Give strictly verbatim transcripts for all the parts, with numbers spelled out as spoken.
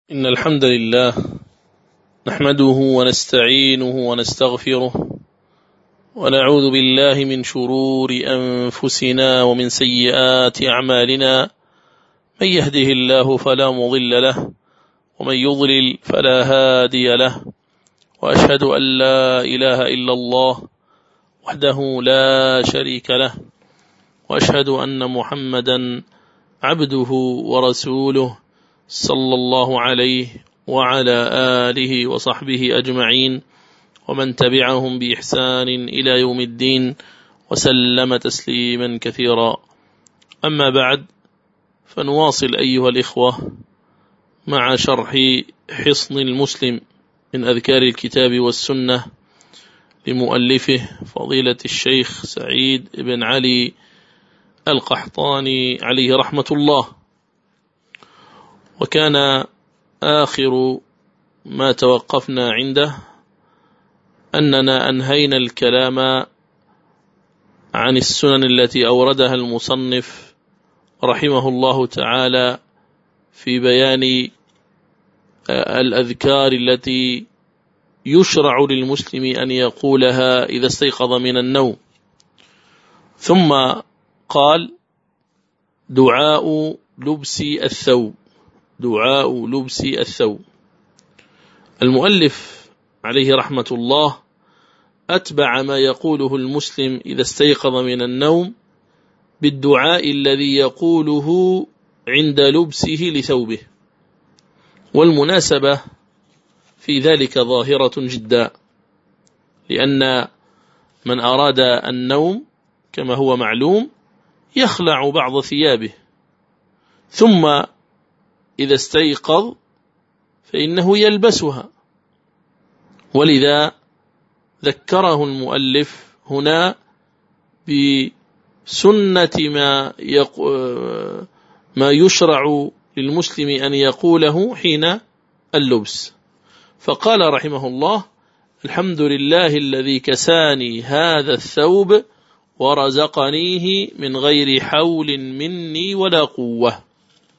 إن الحمد لله نحمده ونستعينه ونستغفره ونعوذ بالله من شرور أنفسنا ومن سيئات أعمالنا. من يهده الله فلا مضل له ومن يضلل فلا هادي له، وأشهد أن لا إله إلا الله وحده لا شريك له، وأشهد أن محمدا عبده ورسوله صلى الله عليه وعلى آله وصحبه أجمعين ومن تبعهم بإحسان إلى يوم الدين وسلم تسليما كثيرا. أما بعد، فنواصل أيها الإخوة مع شرح حصن المسلم من أذكار الكتاب والسنة لمؤلفه فضيلة الشيخ سعيد بن علي القحطاني عليه رحمة الله. وكان آخر ما توقفنا عنده أننا أنهينا الكلام عن السنن التي أوردها المصنف رحمه الله تعالى في بيان الأذكار التي يشرع للمسلم أن يقولها إذا استيقظ من النوم. ثم قال: دعاء لبس الثوب. دعاء لبس الثوب. المؤلف عليه رحمة الله أتبع ما يقوله المسلم إذا استيقظ من النوم بالدعاء الذي يقوله عند لبسه لثوبه، والمناسبة في ذلك ظاهرة جدا، لأن من أراد النوم كما هو معلوم يخلع بعض ثيابه، ثم إذا استيقظ فإنه يلبسها، ولذا ذكره المؤلف هنا بسنة ما ما يشرع للمسلم أن يقوله حين اللبس، فقال رحمه الله: الحمد لله الذي كساني هذا الثوب ورزقنيه من غير حول مني ولا قوة.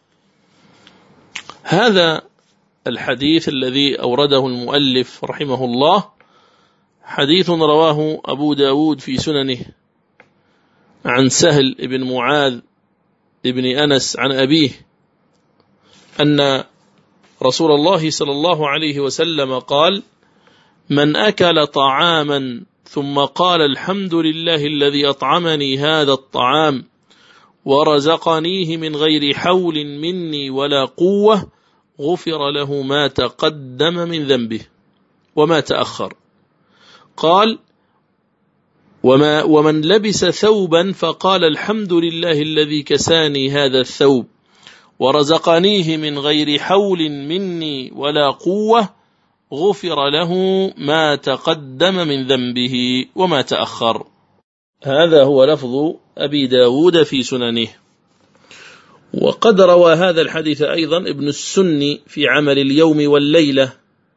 هذا الحديث الذي أورده المؤلف رحمه الله حديث رواه أبو داود في سننه عن سهل بن معاذ بن أنس عن أبيه أن رسول الله صلى الله عليه وسلم قال: من أكل طعاما ثم قال الحمد لله الذي أطعمني هذا الطعام ورزقنيه من غير حول مني ولا قوة غفر له ما تقدم من ذنبه وما تأخر. قال: وما ومن لبس ثوبا فقال الحمد لله الذي كساني هذا الثوب ورزقنيه من غير حول مني ولا قوة غفر له ما تقدم من ذنبه وما تأخر. هذا هو لفظ أبي داود في سننه. وقد روى هذا الحديث أيضا ابن السني في عمل اليوم والليلة،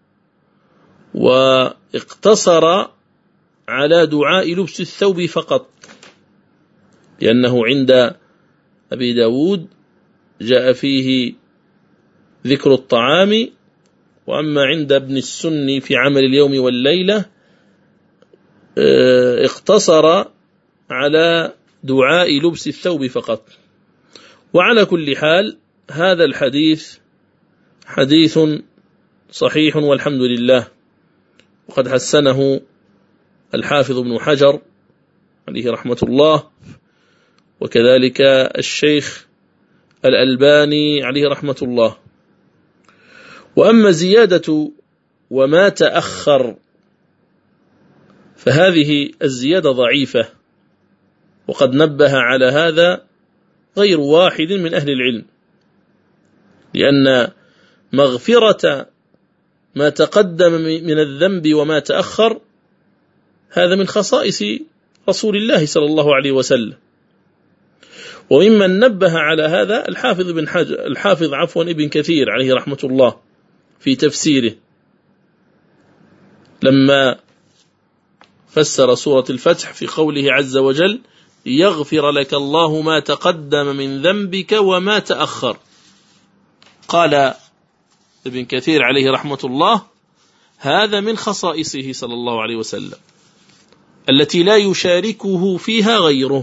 واقتصر على دعاء لبس الثوب فقط، لأنه عند أبي داود جاء فيه ذكر الطعام، وأما عند ابن السني في عمل اليوم والليلة اقتصر على دعاء لبس الثوب فقط. وعلى كل حال هذا الحديث حديث صحيح والحمد لله، وقد حسنه الحافظ ابن حجر عليه رحمة الله، وكذلك الشيخ الألباني عليه رحمة الله. وأما زيادة وما تأخر فهذه الزيادة ضعيفة، وقد نبه على هذا غير واحد من أهل العلم، لأن مغفرة ما تقدم من الذنب وما تأخر هذا من خصائص رسول الله صلى الله عليه وسلم. وممن نبه على هذا الحافظ بن حجر الحافظ عفوا ابن كثير عليه رحمة الله في تفسيره لما فسر سورة الفتح في قوله عز وجل: يغفر لك الله ما تقدم من ذنبك وما تأخر. قال ابن كثير عليه رحمة الله هذا من خصائصه صلى الله عليه وسلم التي لا يشاركه فيها غيره.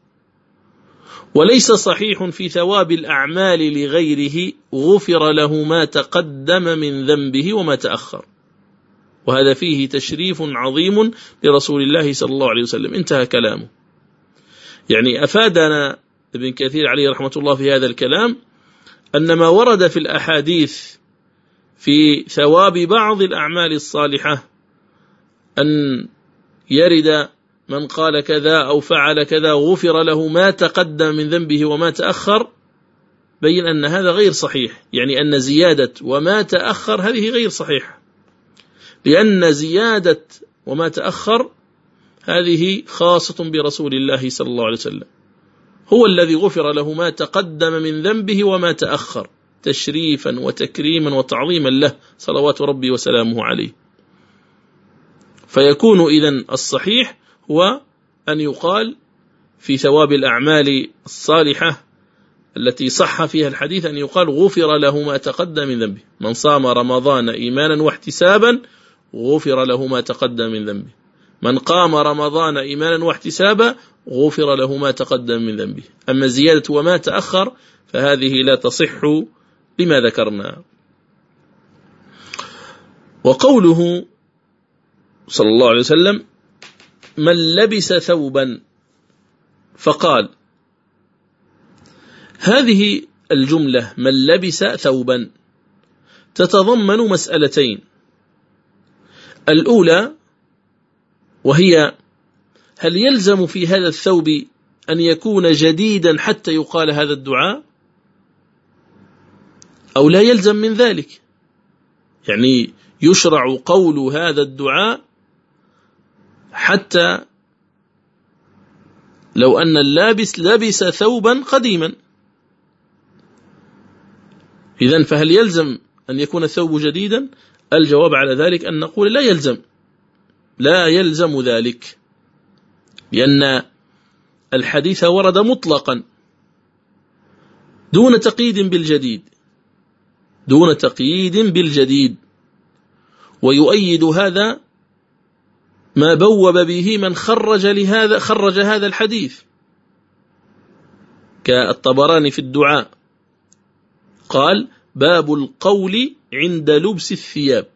وليس صحيح في ثواب الأعمال لغيره غفر له ما تقدم من ذنبه وما تأخر، وهذا فيه تشريف عظيم لرسول الله صلى الله عليه وسلم. انتهى كلامه. يعني أفادنا ابن كثير عليه رحمة الله في هذا الكلام أن ما ورد في الأحاديث في ثواب بعض الأعمال الصالحة أن يرد من قال كذا أو فعل كذا غفر له ما تقدم من ذنبه وما تأخر، بين أن هذا غير صحيح، يعني أن زيادة وما تأخر هذه غير صحيحة، لأن زيادة وما تأخر هذه خاصة برسول الله صلى الله عليه وسلم، هو الذي غفر له ما تقدم من ذنبه وما تأخر تشريفا وتكريما وتعظيما له صلوات ربي وسلامه عليه. فيكون إذن الصحيح هو أن يقال في ثواب الأعمال الصالحة التي صح فيها الحديث أن يقال غفر له ما تقدم من ذنبه. من صام رمضان إيمانا واحتسابا غفر له ما تقدم من ذنبه. من قام رمضان إيمانا واحتسابا غفر له ما تقدم من ذنبه. أما زيادة وما تأخر فهذه لا تصح لما ذكرنا. وقوله صلى الله عليه وسلم من لبس ثوبا فقال، هذه الجملة من لبس ثوبا تتضمن مسألتين. الأولى وهي هل يلزم في هذا الثوب أن يكون جديدا حتى يقال هذا الدعاء أو لا يلزم من ذلك؟ يعني يشرع قول هذا الدعاء حتى لو أن اللابس لبس ثوبا قديما. إذن فهل يلزم أن يكون الثوب جديدا؟ الجواب على ذلك أن نقول لا يلزم، لا يلزم ذلك، لأن الحديث ورد مطلقا دون تقييد بالجديد، دون تقييد بالجديد. ويؤيد هذا ما بوب به من خرج لهذا خرج هذا الحديث كالطبراني في الدعاء، قال باب القول عند لبس الثياب.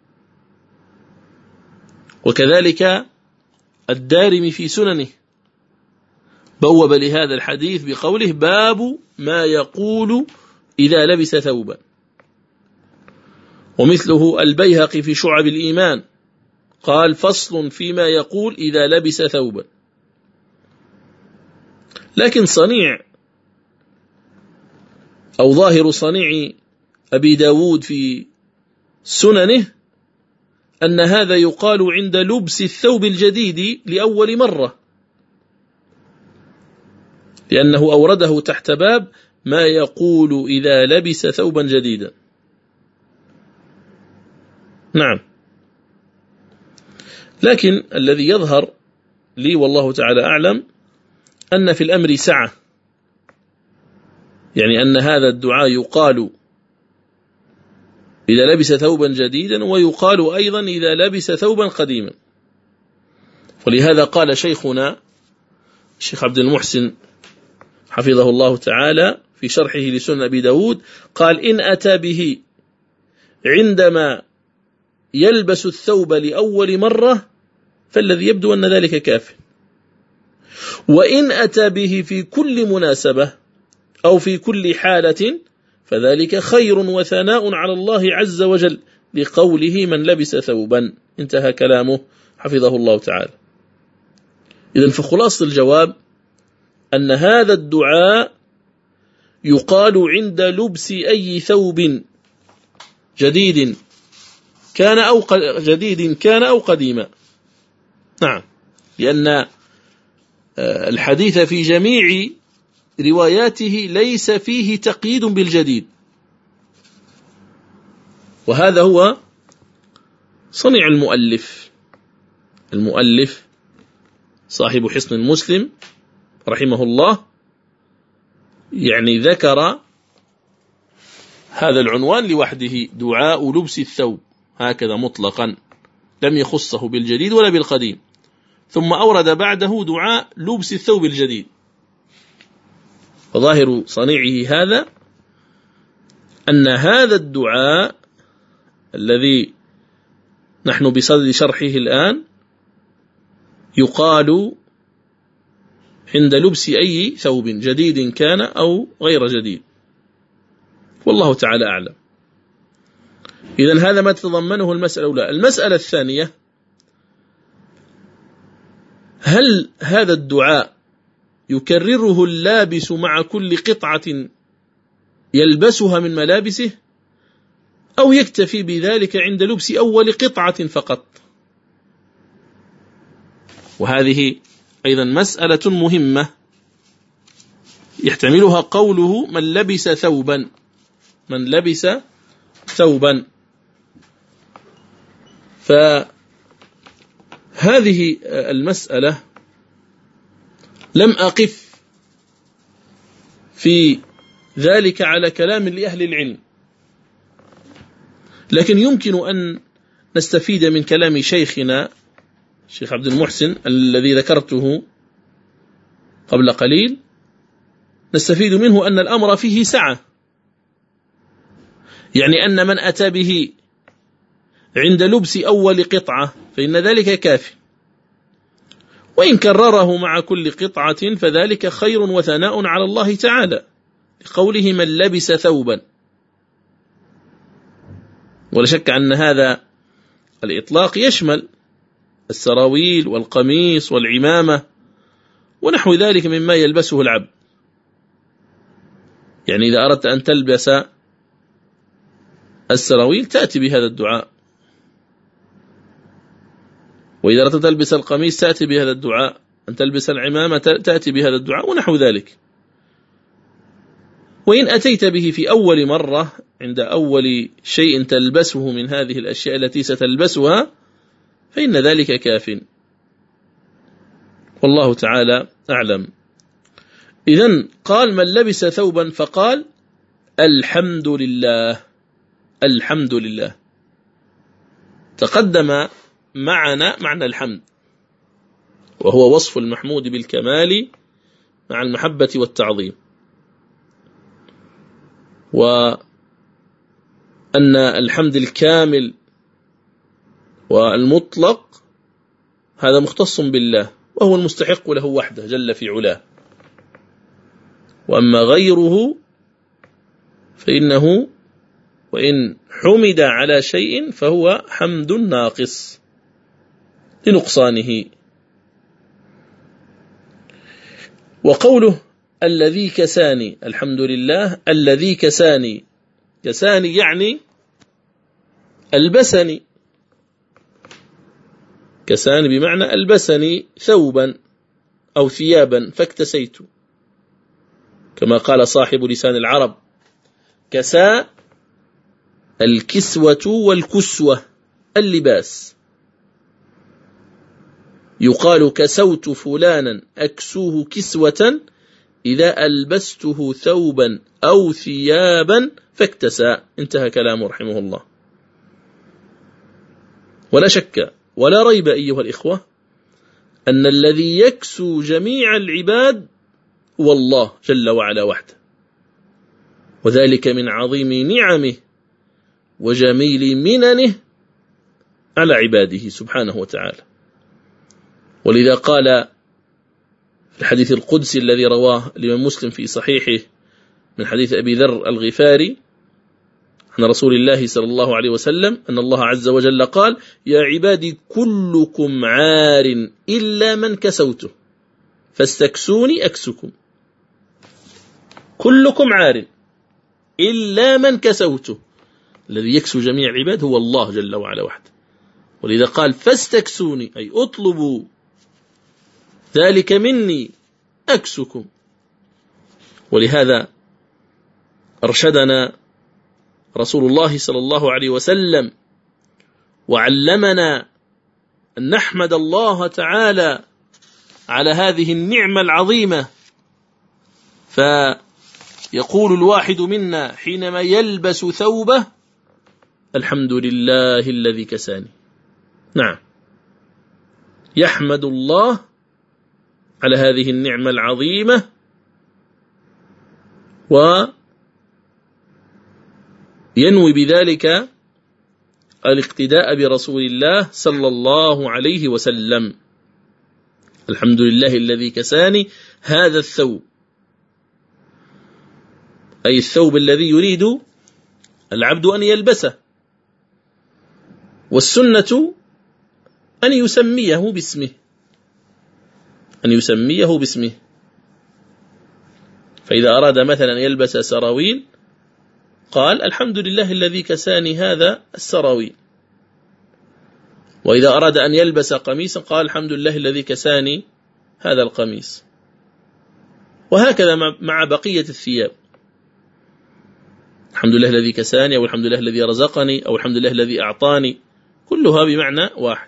وكذلك الدارمي في سننه بوب لهذا الحديث بقوله باب ما يقول إذا لبس ثوبا. ومثله البيهقي في شعب الإيمان قال فصل فيما يقول إذا لبس ثوبا. لكن صنيع أو ظاهر صنيع أبي داود في سننه أن هذا يقال عند لبس الثوب الجديد لأول مرة، لأنه أورده تحت باب ما يقول إذا لبس ثوبا جديدا. نعم. لكن الذي يظهر لي والله تعالى أعلم أن في الأمر سعة، يعني أن هذا الدعاء يقال إذا لبس ثوبا جديدا ويقال أيضا إذا لبس ثوبا قديما. ولهذا قال شيخنا الشيخ عبد المحسن حفظه الله تعالى في شرحه لسنن أبي داود قال إن أتى به عندما يلبس الثوب لأول مرة فالذي يبدو أن ذلك كاف، وإن أتى به في كل مناسبة أو في كل حالة فذلك خير وثناء على الله عز وجل لقوله من لبس ثوبا. انتهى كلامه حفظه الله تعالى. إذن فخلاصة الجواب أن هذا الدعاء يقال عند لبس أي ثوب جديد كان أو جديد كان أو قديما. نعم، لأن الحديث في جميع رواياته ليس فيه تقييد بالجديد، وهذا هو صنيع المؤلف المؤلف صاحب حصن المسلم رحمه الله، يعني ذكر هذا العنوان لوحده، دعاء لبس الثوب، هكذا مطلقا، لم يخصه بالجديد ولا بالقديم. ثم أورد بعده دعاء لبس الثوب الجديد. وظاهر صنيعه هذا أن هذا الدعاء الذي نحن بصدد شرحه الآن يقال عند لبس أي ثوب جديد كان أو غير جديد، والله تعالى أعلم. إذن هذا ما تتضمنه المسألة الأولى. المسألة الثانية: هل هذا الدعاء يكرره اللابس مع كل قطعة يلبسها من ملابسه، أو يكتفي بذلك عند لبس أول قطعة فقط؟ وهذه أيضا مسألة مهمة يحتملها قوله من لبس ثوبا، من لبس ثوبا. فهذه المسألة لم أقف في ذلك على كلام لأهل العلم، لكن يمكن أن نستفيد من كلام شيخنا الشيخ عبد المحسن الذي ذكرته قبل قليل. نستفيد منه أن الأمر فيه سعة، يعني أن من أتى به عند لبس أول قطعة فإن ذلك كافي، وإن كرره مع كل قطعة فذلك خير وثناء على الله تعالى، لقوله من لبس ثوبا. ولا شك أن هذا الإطلاق يشمل السراويل والقميص والعمامة ونحو ذلك مما يلبسه العبد. يعني إذا أردت أن تلبس السراويل تأتي بهذا الدعاء، وإذا أردت تلبس القميص تأتي بهذا الدعاء، أن تلبس العمامة تأتي بهذا الدعاء ونحو ذلك. وإن أتيت به في أول مرة عند أول شيء تلبسه من هذه الأشياء التي ستلبسها فإن ذلك كاف، والله تعالى أعلم. إذن قال من لبس ثوبا فقال الحمد لله، الحمد لله. تقدم معنا معنى الحمد، وهو وصف المحمود بالكمال مع المحبة والتعظيم، وأن الحمد الكامل والمطلق هذا مختص بالله، وهو المستحق له وحده جل في علاه. وأما غيره فإنه وإن حمد على شيء فهو حمد ناقص لنقصانه. وقوله الذي كساني، الحمد لله الذي كساني، كساني يعني ألبسني، كساني بمعنى ألبسني ثوبا أو ثيابا فاكتسيت، كما قال صاحب لسان العرب كساء الكسوة والكسوة اللباس. يقال كسوت فلانا أكسوه كسوة إذا ألبسته ثوبا أو ثيابا فاكتسى. انتهى كلامه رحمه الله. ولا شك ولا ريب أيها الإخوة أن الذي يكسو جميع العباد هو الله جل وعلا وحده، وذلك من عظيم نعمه وجميل مننه على عباده سبحانه وتعالى. ولذا قال في الحديث القدسي الذي رواه الإمام مسلم في صحيحه من حديث أبي ذر الغفاري عن رسول الله صلى الله عليه وسلم أن الله عز وجل قال يا عبادي كلكم عار إلا من كسوته فاستكسوني أكسكم. كلكم عار إلا من كسوته، الذي يكسو جميع العباد هو الله جل وعلا وحده. ولذا قال فاستكسوني أي اطلبوا ذلك مني أكسكم. ولهذا أرشدنا رسول الله صلى الله عليه وسلم وعلمنا أن نحمد الله تعالى على هذه النعمة العظيمة، يقول الواحد منا حينما يلبس ثوبه: الحمد لله الذي كساني. نعم، يحمد الله على هذه النعمة العظيمة وينوي بذلك الاقتداء برسول الله صلى الله عليه وسلم. الحمد لله الذي كساني هذا الثوب، أي الثوب الذي يريد العبد أن يلبسه، والسنة أن يسميه باسمه، أن يسميه باسمه. فإذا أراد مثلا يلبس سراويل قال: الحمد لله الذي كساني هذا السراويل. وإذا أراد أن يلبس قميصا قال: الحمد لله الذي كساني هذا القميص. وهكذا مع بقية الثياب: الحمد لله الذي كساني، أو الحمد لله الذي رزقني، أو الحمد لله الذي أعطاني، كلها بمعنى واحد.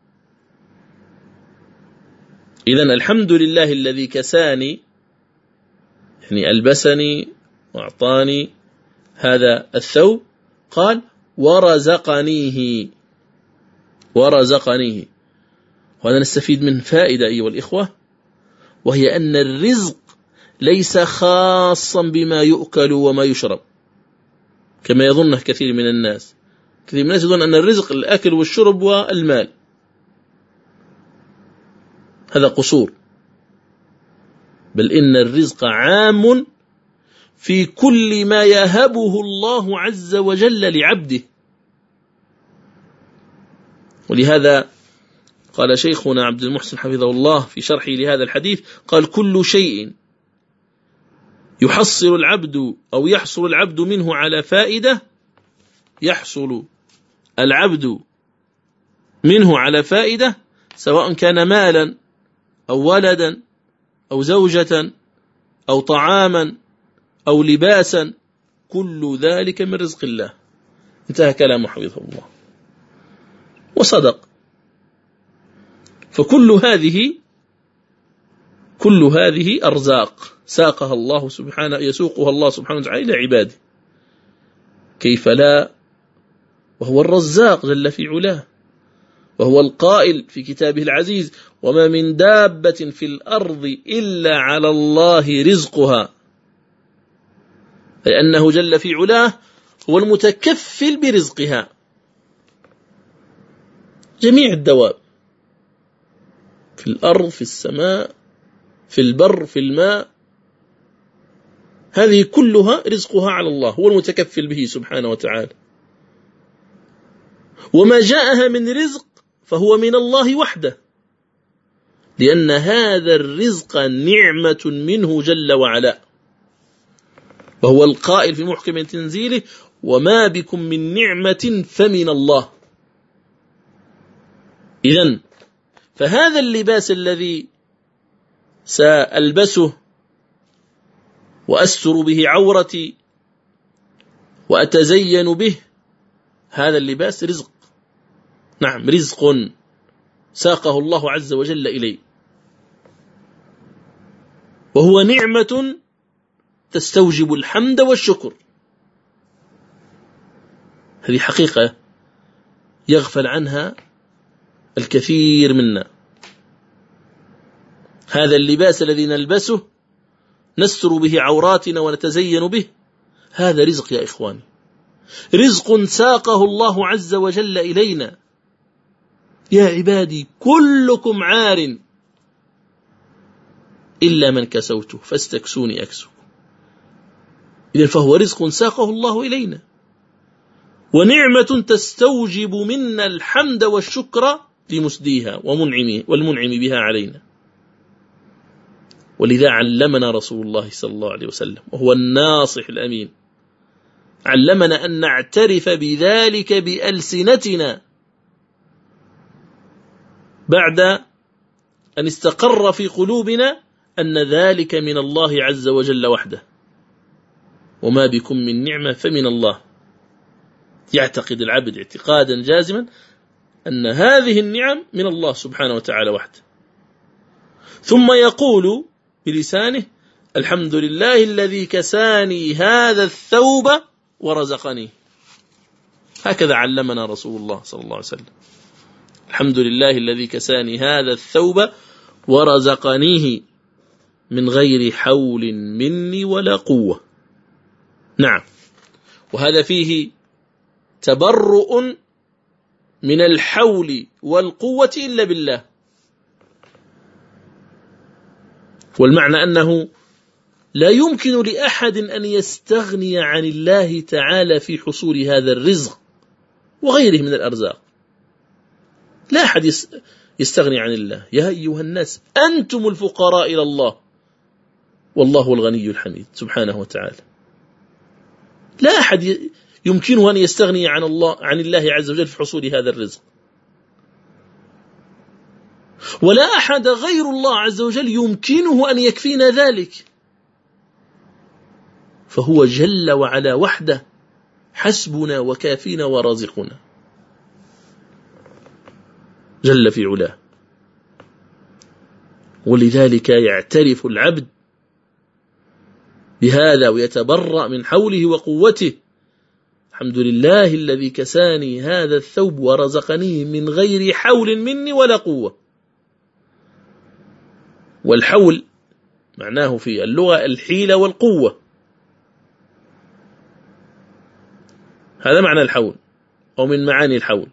إذن الحمد لله الذي كساني يعني ألبسني وأعطاني هذا الثوب. قال: ورزقنيه، ورزقنيه. وهذا نستفيد من فائدة أيها الإخوة، وهي أن الرزق ليس خاصا بما يؤكل وما يشرب كما يظنه كثير من الناس. كثير من الناس يظن أن الرزق الأكل والشرب والمال. هذا قصور، بل إن الرزق عام في كل ما يهبه الله عز وجل لعبده. ولهذا قال شيخنا عبد المحسن حفظه الله في شرحه لهذا الحديث، قال: كل شيء يحصل العبد أو يحصل العبد منه على فائدة، يحصل العبد منه على فائدة، سواء كان مالا أو ولدا أو زوجة أو طعاما أو لباسا، كل ذلك من رزق الله. انتهى كلامه حفظه الله، وصدق. فكل هذه كل هذه أرزاق ساقها الله سبحانه، يسوقها الله سبحانه وتعالى إلى عباده. كيف لا، وهو الرزاق جل في علاه، وهو القائل في كتابه العزيز: وما من دابة في الأرض إلا على الله رزقها. لأنه جل في علاه هو المتكفل برزقها. جميع الدواب في الأرض، في السماء، في البر، في الماء، هذه كلها رزقها على الله، هو المتكفل به سبحانه وتعالى. وما جاءها من رزق فهو من الله وحده، لأن هذا الرزق نعمة منه جل وعلا، وهو القائل في محكم تنزيله: وما بكم من نعمة فمن الله. إذن فهذا اللباس الذي سألبسه وأستر به عورتي وأتزين به، هذا اللباس رزق. نعم، رزق ساقه الله عز وجل إليه، وهو نعمة تستوجب الحمد والشكر. هذه حقيقة يغفل عنها الكثير منا. هذا اللباس الذي نلبسه نستر به عوراتنا ونتزين به، هذا رزق يا إخواني، رزق ساقه الله عز وجل إلينا. يا عبادي كلكم عار إلا من كسوته فاستكسوني أكسو. إذن فهو رزق ساقه الله إلينا، ونعمة تستوجب منا الحمد والشكر لمسديها ومنعمه والمنعم بها علينا. ولذا علمنا رسول الله صلى الله عليه وسلم، وهو الناصح الأمين، علمنا أن نعترف بذلك بألسنتنا بعد أن استقر في قلوبنا أن ذلك من الله عز وجل وحده. وما بكم من نعمة فمن الله. يعتقد العبد اعتقادا جازما أن هذه النعم من الله سبحانه وتعالى وحده، ثم يقول بلسانه: الحمد لله الذي كساني هذا الثوب ورزقني. هكذا علمنا رسول الله صلى الله عليه وسلم. الحمد لله الذي كساني هذا الثوب ورزقنيه من غير حول مني ولا قوة. نعم، وهذا فيه تبرؤ من الحول والقوة إلا بالله. والمعنى أنه لا يمكن لأحد أن يستغني عن الله تعالى في حصول هذا الرزق وغيره من الأرزاق. لا أحد يستغني عن الله. يا أيها الناس أنتم الفقراء إلى الله والله الغني الحميد سبحانه وتعالى. لا أحد يمكنه أن يستغني عن الله عن الله عز وجل في حصول هذا الرزق، ولا أحد غير الله عز وجل يمكنه أن يكفينا ذلك، فهو جل وعلا وحده حسبنا وكافينا ورازقنا جل في علاه. ولذلك يعترف العبد بهذا ويتبرأ من حوله وقوته. الحمد لله الذي كساني هذا الثوب ورزقنيه من غير حول مني ولا قوة. والحول معناه في اللغة الحيلة والقوة، هذا معنى الحول أو من معاني الحول.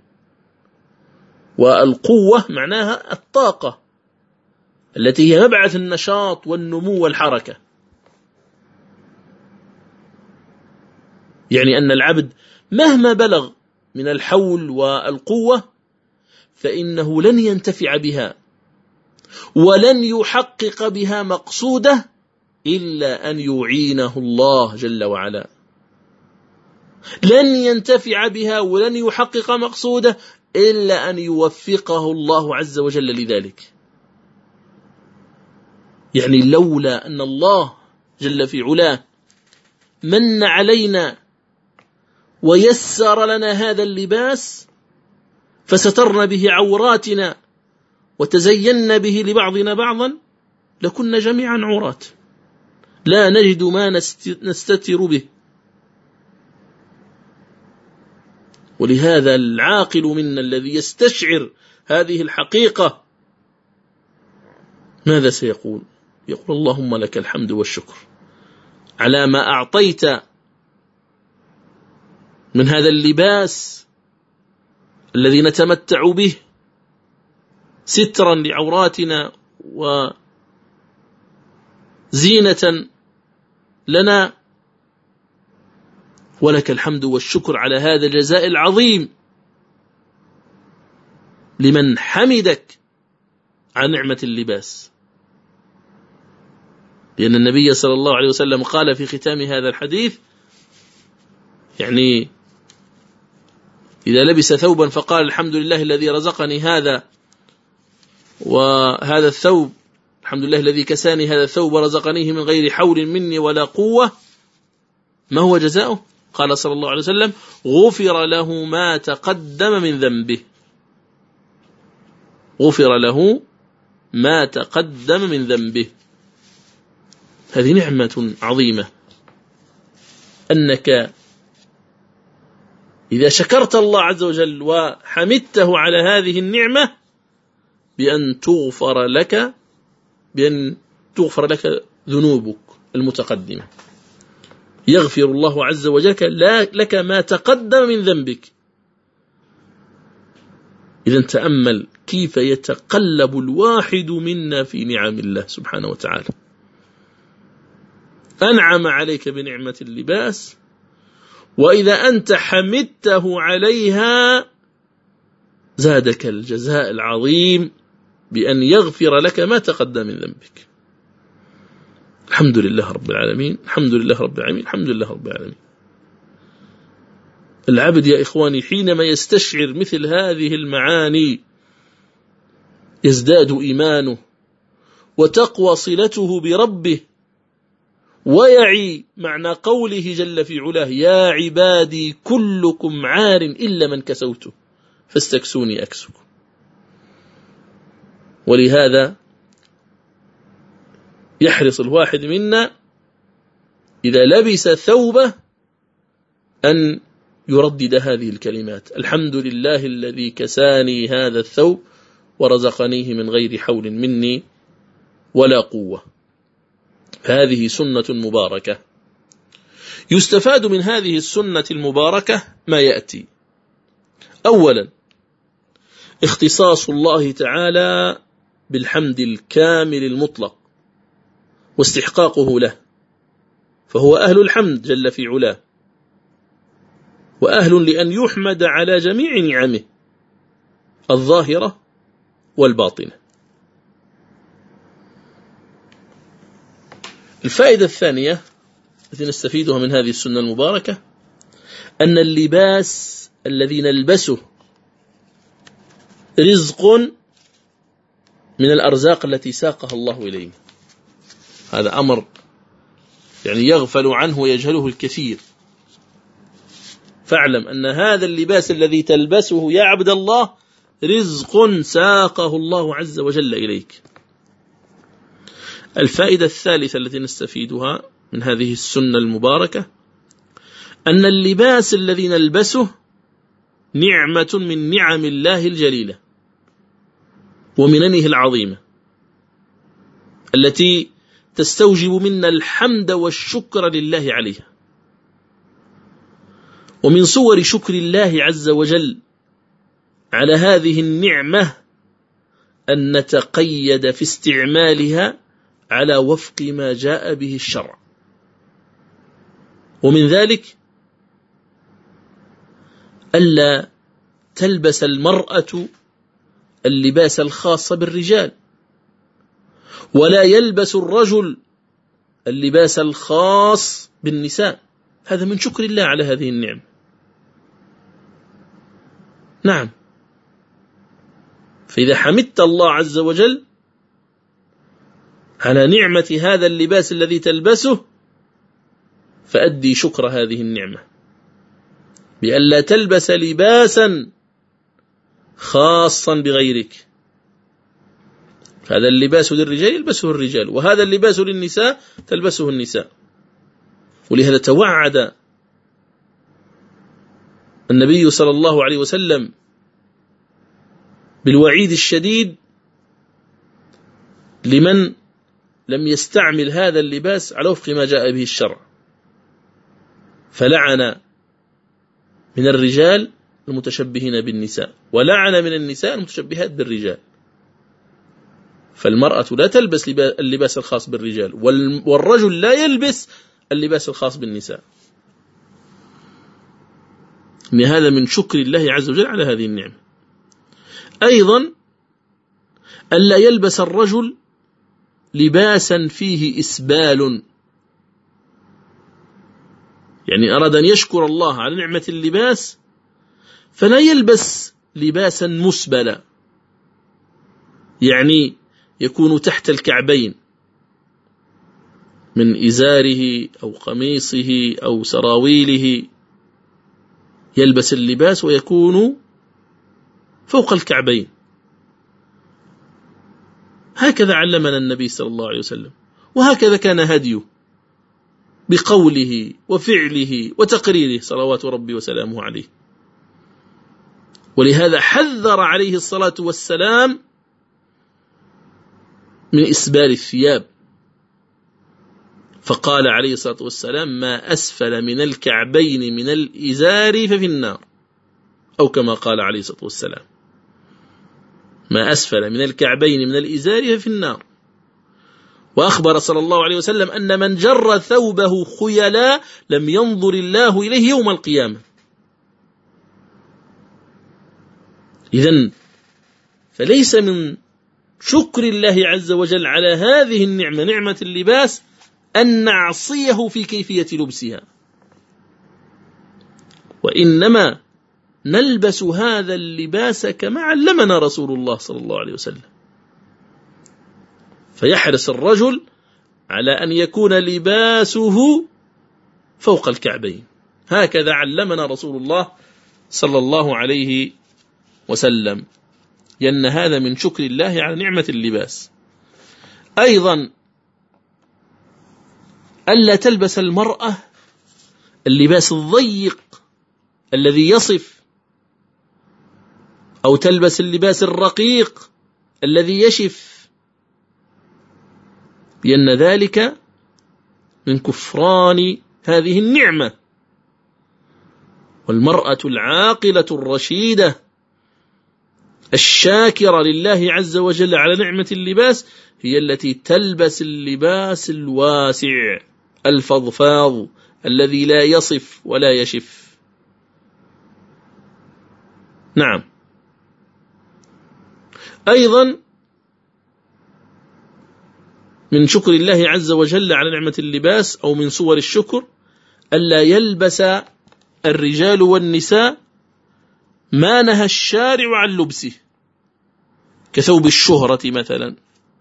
والقوة معناها الطاقة التي هي مبعث النشاط والنمو والحركة. يعني أن العبد مهما بلغ من الحول والقوة فإنه لن ينتفع بها ولن يحقق بها مقصوده إلا أن يعينه الله جل وعلا. لن ينتفع بها ولن يحقق مقصوده إلا أن يوفقه الله عز وجل لذلك. يعني لولا أن الله جل في علاه من علينا ويسر لنا هذا اللباس فسترنا به عوراتنا وتزينا به لبعضنا بعضا لكنا جميعا عورات لا نجد ما نستتر به. ولهذا العاقل منا الذي يستشعر هذه الحقيقة ماذا سيقول؟ يقول اللهم لك الحمد والشكر على ما أعطيت من هذا اللباس الذي نتمتع به سترا لعوراتنا وزينة لنا، ولك الحمد والشكر على هذا الجزاء العظيم لمن حمدك عن نعمة اللباس. لأن النبي صلى الله عليه وسلم قال في ختام هذا الحديث، يعني إذا لبس ثوبا فقال الحمد لله الذي رزقني هذا وهذا الثوب، الحمد لله الذي كساني هذا الثوب ورزقنيه من غير حول مني ولا قوة، ما هو جزاؤه؟ قال صلى الله عليه وسلم غفر له ما تقدم من ذنبه. غفر له ما تقدم من ذنبه. هذه نعمة عظيمة، أنك إذا شكرت الله عز وجل وحمدته على هذه النعمة بأن تغفر لك بأن تغفر لك ذنوبك المتقدمة. يغفر الله عز وجل لك ما تقدم من ذنبك. إذا تأمل كيف يتقلب الواحد منا في نعم الله سبحانه وتعالى. أنعم عليك بنعمة اللباس، وإذا أنت حمدته عليها زادك الجزاء العظيم بأن يغفر لك ما تقدم من ذنبك. الحمد لله رب العالمين، الحمد لله رب العالمين، الحمد لله رب العالمين. العبد يا إخواني حينما يستشعر مثل هذه المعاني يزداد إيمانه وتقوى صلته بربه، ويعي معنى قوله جل في علاه يا عبادي كلكم عار إلا من كسوته فاستكسوني أكسكم. ولهذا يحرص الواحد منا إذا لبس ثوبه أن يردد هذه الكلمات: الحمد لله الذي كساني هذا الثوب ورزقنيه من غير حول مني ولا قوة. هذه سنة مباركة. يستفاد من هذه السنة المباركة ما يأتي: أولا، اختصاص الله تعالى بالحمد الكامل المطلق واستحقاقه له، فهو أهل الحمد جل في علاه، وأهل لأن يحمد على جميع نعمه الظاهرة والباطنة. الفائدة الثانية التي نستفيدها من هذه السنة المباركة أن اللباس الذي نلبسه رزق من الأرزاق التي ساقها الله إلينا. هذا أمر يعني يغفل عنه ويجهله الكثير. فاعلم أن هذا اللباس الذي تلبسه يا عبد الله رزق ساقه الله عز وجل إليك. الفائدة الثالثة التي نستفيدها من هذه السنة المباركة أن اللباس الذي نلبسه نعمة من نعم الله الجليلة ومننه العظيمة التي تستوجب منا الحمد والشكر لله عليها. ومن صور شكر الله عز وجل على هذه النعمة أن نتقيد في استعمالها على وفق ما جاء به الشرع. ومن ذلك ألا تلبس المرأة اللباس الخاص بالرجال، ولا يلبس الرجل اللباس الخاص بالنساء. هذا من شكر الله على هذه النعمة. نعم، فإذا حمدت الله عز وجل على نعمة هذا اللباس الذي تلبسه فأدي شكر هذه النعمة بألا تلبس لباسا خاصا بغيرك. هذا اللباس للرجال يلبسه الرجال، وهذا اللباس للنساء تلبسه النساء. ولهذا توعد النبي صلى الله عليه وسلم بالوعيد الشديد لمن لم يستعمل هذا اللباس على وفق ما جاء به الشرع، فلعن من الرجال المتشبهين بالنساء، ولعن من النساء المتشبهات بالرجال. فالمرأة لا تلبس اللباس الخاص بالرجال، والرجل لا يلبس اللباس الخاص بالنساء. إن هذا من شكر الله عز وجل على هذه النعمة. أيضا ألا يلبس الرجل لباسا فيه إسبال، يعني أراد أن يشكر الله على نعمة اللباس فلا يلبس لباسا مسبلا، يعني يكون تحت الكعبين من إزاره أو قميصه أو سراويله، يلبس اللباس ويكون فوق الكعبين. هكذا علمنا النبي صلى الله عليه وسلم، وهكذا كان هديه بقوله وفعله وتقريره صلوات ربي وسلامه عليه. ولهذا حذر عليه الصلاة والسلام من إسبال الثياب، فقال عليه الصلاة والسلام: ما أسفل من الكعبين من الإزار ففي النار، أو كما قال عليه الصلاة والسلام: ما أسفل من الكعبين من الإزار ففي النار. وأخبر صلى الله عليه وسلم أن من جر ثوبه خيلا لم ينظر الله إليه يوم القيامة. إذن فليس من شكر الله عز وجل على هذه النعمة، نعمة اللباس، أن نعصيه في كيفية لبسها، وإنما نلبس هذا اللباس كما علمنا رسول الله صلى الله عليه وسلم. فيحرص الرجل على أن يكون لباسه فوق الكعبين، هكذا علمنا رسول الله صلى الله عليه وسلم، لأن هذا من شكر الله على نعمة اللباس. أيضا ألا تلبس المرأة اللباس الضيق الذي يصف، أو تلبس اللباس الرقيق الذي يشف، لأن ذلك من كفران هذه النعمة. والمرأة العاقلة الرشيدة الشاكرة لله عز وجل على نعمة اللباس هي التي تلبس اللباس الواسع الفضفاض الذي لا يصف ولا يشف. نعم. أيضا من شكر الله عز وجل على نعمة اللباس أو من صور الشكر ألا يلبس الرجال والنساء ما نهى الشارع عن لبسه، كثوب الشهرة مثلا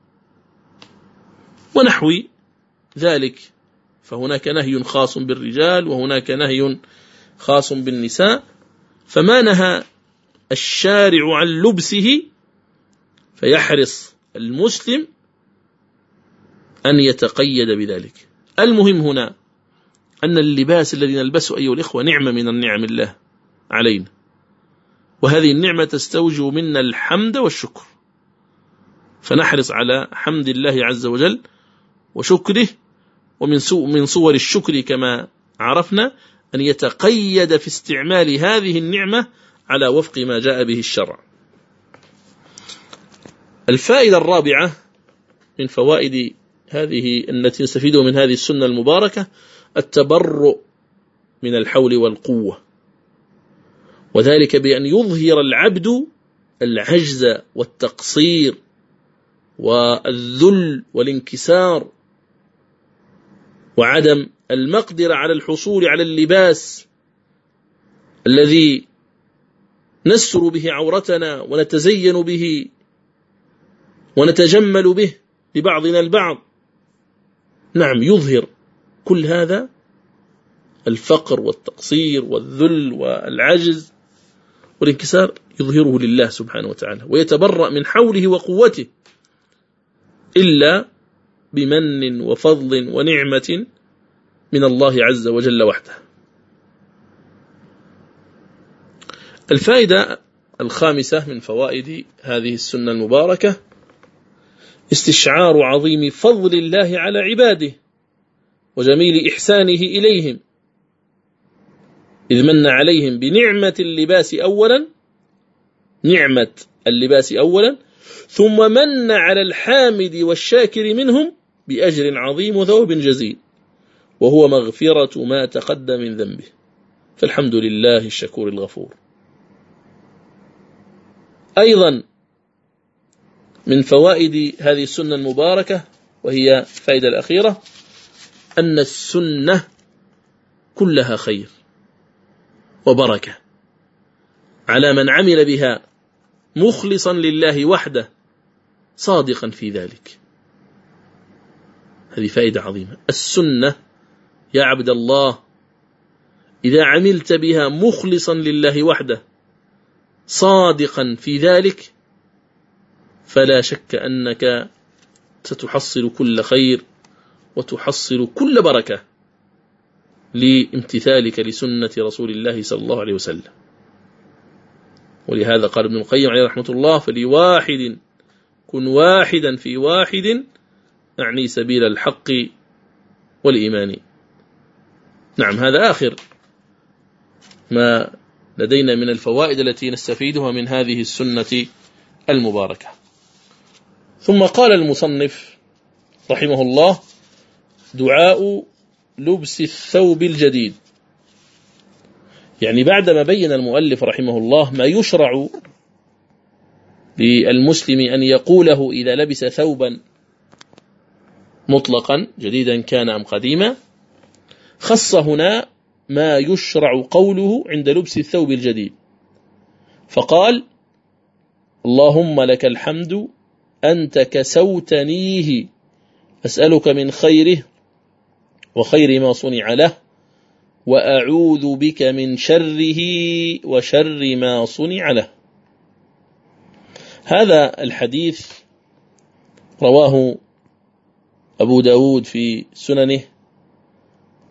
ونحو ذلك، فهناك نهي خاص بالرجال وهناك نهي خاص بالنساء، فما نهى الشارع عن لبسه فيحرص المسلم أن يتقيد بذلك. المهم هنا أن اللباس الذي نلبسه أيها الإخوة نعمة من النعم الله علينا، وهذه النعمة تستوجب منا الحمد والشكر، فنحرص على حمد الله عز وجل وشكره. ومن من صور الشكر كما عرفنا أن يتقيد في استعمال هذه النعمة على وفق ما جاء به الشرع. الفائدة الرابعة من فوائد هذه التي نستفيدها من هذه السنة المباركة التبرؤ من الحول والقوة، وذلك بأن يظهر العبد العجز والتقصير والذل والانكسار وعدم المقدرة على الحصول على اللباس الذي نستر به عورتنا ونتزين به ونتجمل به لبعضنا البعض. نعم، يظهر كل هذا الفقر والتقصير والذل والعجز والانكسار، يظهره لله سبحانه وتعالى ويتبرأ من حوله وقوته إلا بمن وفضل ونعمة من الله عز وجل وحده. الفائدة الخامسة من فوائد هذه السنة المباركة استشعار عظيم فضل الله على عباده وجميل إحسانه إليهم، إذ من عليهم بنعمة اللباس أولا نعمة اللباس أولا ثم من على الحامد والشاكر منهم بأجر عظيم وثواب جزيل، وهو مغفرة ما تقدم من ذنبه، فالحمد لله الشكور الغفور. أيضا من فوائد هذه السنة المباركة وهي الفائدة الأخيرة أن السنة كلها خير وبركة على من عمل بها مخلصا لله وحده صادقا في ذلك. هذه فائدة عظيمة. السنة يا عبد الله إذا عملت بها مخلصا لله وحده صادقا في ذلك فلا شك أنك ستحصل كل خير وتحصل كل بركة لامتثالك لسنة رسول الله صلى الله عليه وسلم. ولهذا قال ابن القيم عليه رحمة الله: فلواحد كن واحدا في واحد، أعني سبيل الحق والإيمان. نعم، هذا آخر ما لدينا من الفوائد التي نستفيدها من هذه السنة المباركة. ثم قال المصنف رحمه الله: دعاء لبس الثوب الجديد. يعني بعدما بين المؤلف رحمه الله ما يشرع للمسلم أن يقوله إذا لبس ثوبا مطلقا جديدا كان أم قديما، خص هنا ما يشرع قوله عند لبس الثوب الجديد، فقال: اللهم لك الحمد أنت كسوتنيه، أسألك من خيره وخير ما صنع له، وأعوذ بك من شره وشر ما صنع له. هذا الحديث رواه أبو داود في سننه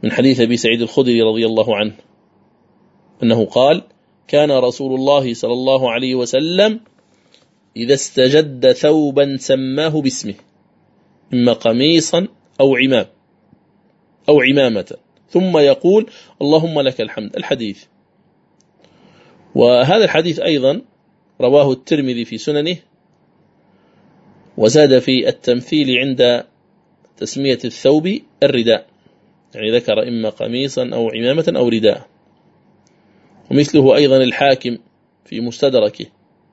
من حديث أبي سعيد الخدري رضي الله عنه أنه قال: كان رسول الله صلى الله عليه وسلم إذا استجد ثوبا سماه باسمه، إما قميصا أو عمام أو عمامة، ثم يقول: اللهم لك الحمد. الحديث. وهذا الحديث أيضا رواه الترمذي في سننه، وزاد في التمثيل عند تسمية الثوب الرداء، يعني ذكر إما قميصا أو عمامة أو رداء. ومثله أيضا الحاكم في مستدركه.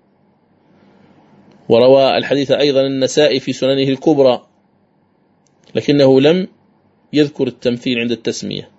وروى الحديث أيضا النسائي في سننه الكبرى، لكنه لم يذكر التمثيل عند التسمية.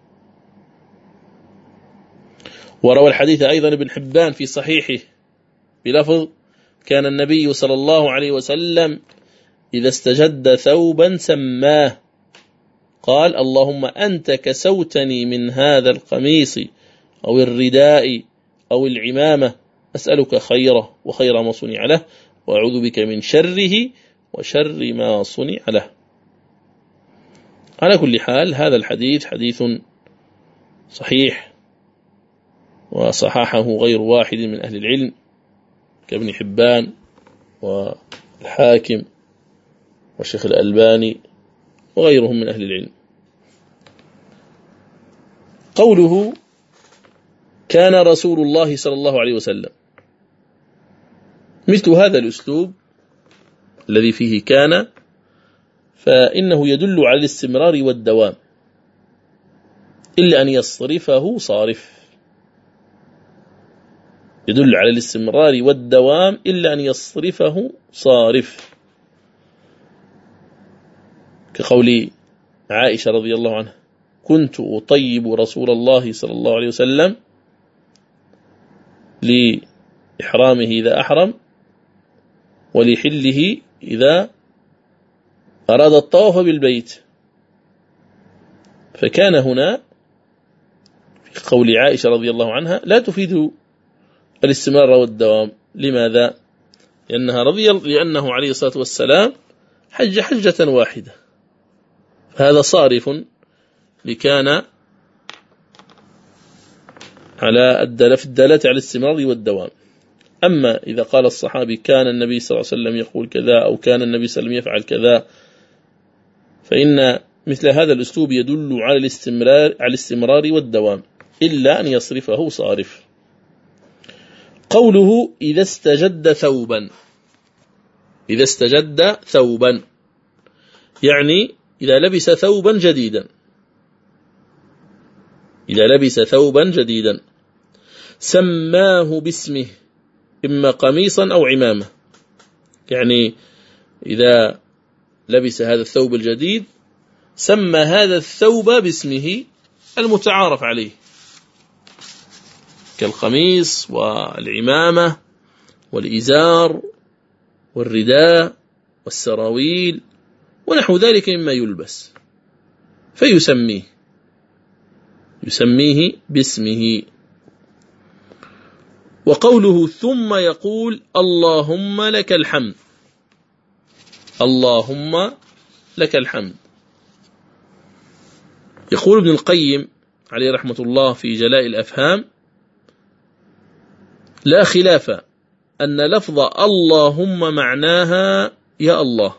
وروى الحديث أيضا ابن حبان في صحيحه بلفظ: كان النبي صلى الله عليه وسلم إذا استجد ثوبا سماه، قال: اللهم أنت كسوتني من هذا القميص أو الرداء أو العمامة، أسألك خيره وخير ما صنع له، وأعوذ بك من شره وشر ما صنع له. على كل حال هذا الحديث حديث صحيح، وصححه غير واحد من أهل العلم كابن حبان والحاكم والشيخ الألباني وغيرهم من أهل العلم. قوله: كان رسول الله صلى الله عليه وسلم، مثل هذا الأسلوب الذي فيه كان، فإنه يدل على الاستمرار والدوام، إلا أن يصرفه صارف. يدل على الاستمرار والدوام إلا أن يصرفه صارف، كقول عائشة رضي الله عنها: كنت أطيب رسول الله صلى الله عليه وسلم لإحرامه إذا أحرم، ولحله إذا أراد الطواف بالبيت. فكان هنا في قول عائشة رضي الله عنها لا تفيد الاستمرار والدوام. لماذا؟ لأنها رضي لأنه عليه الصلاة والسلام حج حجة واحدة، فهذا صارف لكان على الدلالة على الاستمرار والدوام. أما إذا قال الصحابي كان النبي صلى الله عليه وسلم يقول كذا، أو كان النبي صلى الله عليه وسلم يفعل كذا، فإن مثل هذا الأسلوب يدل على الاستمرار على الاستمرار والدوام، إلا أن يصرفه صارف. قوله: إذا استجد ثوبا، إذا استجد ثوبا يعني إذا لبس ثوبا جديدا، إذا لبس ثوبا جديدا سماه باسمه، إما قميصا أو عمامة، يعني إذا لبس هذا الثوب الجديد سمى هذا الثوب باسمه المتعارف عليه، كالقميص والعمامة والإزار والرداء والسراويل ونحو ذلك مما يلبس، فيسميه يسميه باسمه. وقوله: ثم يقول: اللهم لك الحمد، اللهم لك الحمد. يقول ابن القيم عليه رحمة الله في جلاء الأفهام: لا خلاف أن لفظ اللهم معناها يا الله،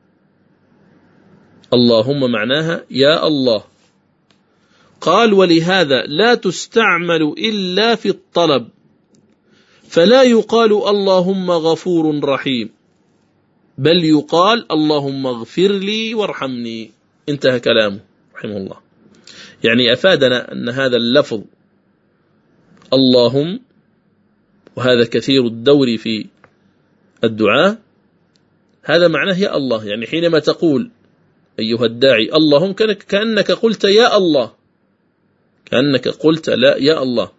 اللهم معناها يا الله. قال: ولهذا لا تستعمل إلا في الطلب، فلا يقال اللهم غفور رحيم، بل يقال اللهم اغفر لي وارحمني. انتهى كلامه رحمه الله. يعني أفادنا أن هذا اللفظ اللهم، وهذا كثير الدور في الدعاء، هذا معناه يا الله. يعني حينما تقول أيها الداعي اللهم كأنك قلت يا الله، كأنك قلت لا يا الله.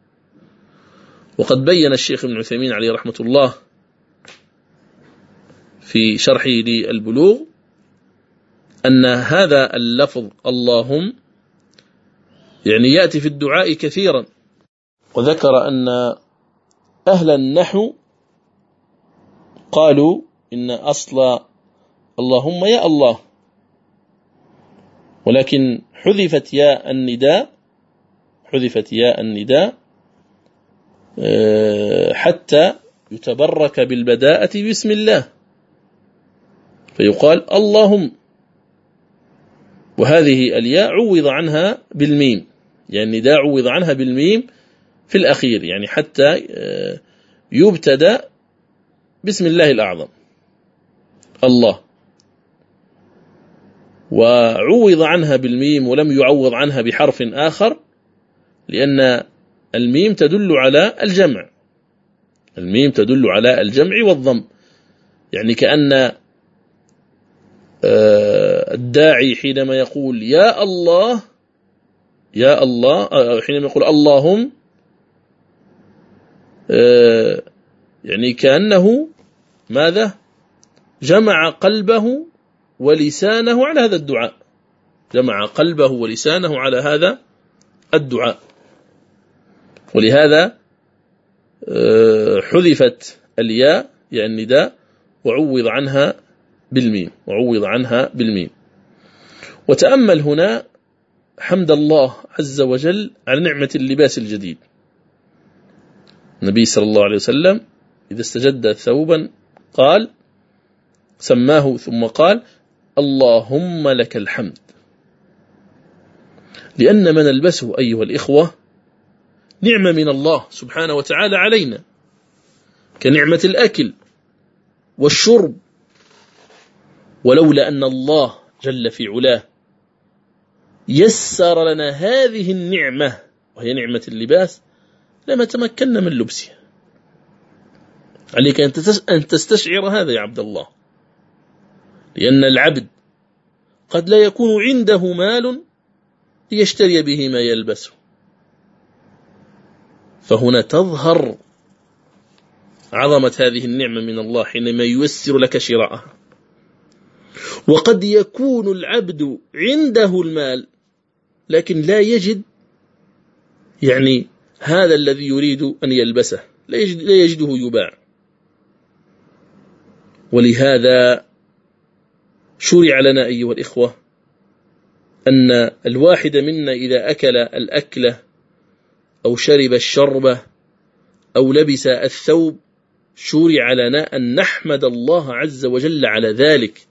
وقد بين الشيخ ابن عثيمين عليه رحمة الله في شرحه للبلوغ أن هذا اللفظ اللهم يعني يأتي في الدعاء كثيرا. وذكر أن أهل النحو قالوا إن أصل اللهم يا الله، ولكن حذفت ياء النداء حذفت ياء النداء حتى يتبرك بالبداءة بسم الله، فيقال اللهم، وهذه الياء عوض عنها بالميم، يعني النداء عوض عنها بالميم في الأخير، يعني حتى يبتدأ بسم الله الأعظم الله، وعوض عنها بالميم ولم يعوض عنها بحرف آخر، لأن الميم تدل على الجمع الميم تدل على الجمع والضم، يعني كأن الداعي حينما يقول يا الله يا الله حينما يقول اللهم، يعني كأنه ماذا؟ جمع قلبه ولسانه على هذا الدعاء جمع قلبه ولسانه على هذا الدعاء. ولهذا حذفت الياء يعني النداء وعوض عنها بالميم وعوض عنها بالميم. وتأمل هنا حمد الله عز وجل على نعمة اللباس الجديد. النبي صلى الله عليه وسلم إذا استجد ثوبا قال سماه ثم قال اللهم لك الحمد، لأن ما نلبسه أيها الإخوة نعمة من الله سبحانه وتعالى علينا، كنعمة الأكل والشرب، ولولا أن الله جل في علاه يسر لنا هذه النعمة وهي نعمة اللباس لما تمكنا من لبسها. عليك أن تستشعر هذا يا عبد الله، لأن العبد قد لا يكون عنده مال ليشتري به ما يلبسه، فهنا تظهر عظمة هذه النعمة من الله حينما ييسر لك شراءها. وقد يكون العبد عنده المال لكن لا يجد يعني هذا الذي يريد أن يلبسه، لا, يجد لا يجده يباع. ولهذا شرع لنا أيها الإخوة أن الواحد منا إذا أكل الأكلة أو شرب الشربة أو لبس الثوب شرع لنا أن نحمد الله عز وجل على ذلك،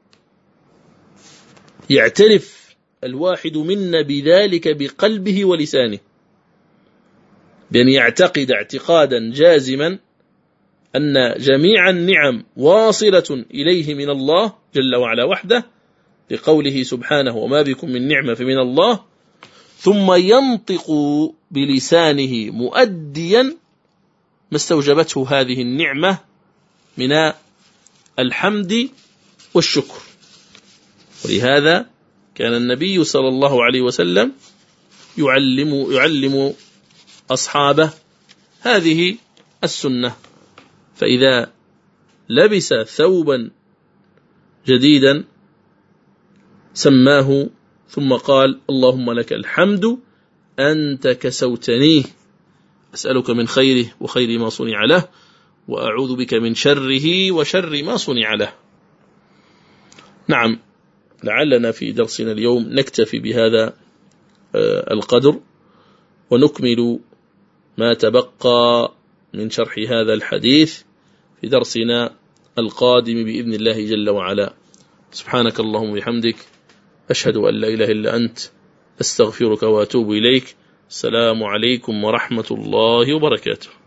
يعترف الواحد منا بذلك بقلبه ولسانه، بأن يعتقد اعتقادا جازما أن جميع النعم واصلة إليه من الله جل وعلا وحده، لقوله سبحانه وما بكم من نعمة فمن الله، ثم ينطق بلسانه مؤديا ما استوجبته هذه النعمة من الحمد والشكر. ولهذا كان النبي صلى الله عليه وسلم يعلم, يعلم أصحابه هذه السنة، فإذا لبس ثوبا جديدا سماه ثم قال اللهم لك الحمد أنت كسوتنيه، أسألك من خيره وخير ما صنع له، وأعوذ بك من شره وشر ما صنع له. نعم، لعلنا في درسنا اليوم نكتفي بهذا القدر، ونكمل ما تبقى من شرح هذا الحديث في درسنا القادم بإذن الله جل وعلا. سبحانك اللهم وبحمدك، أشهد أن لا إله إلا أنت، أستغفرك وأتوب إليك. السلام عليكم ورحمة الله وبركاته.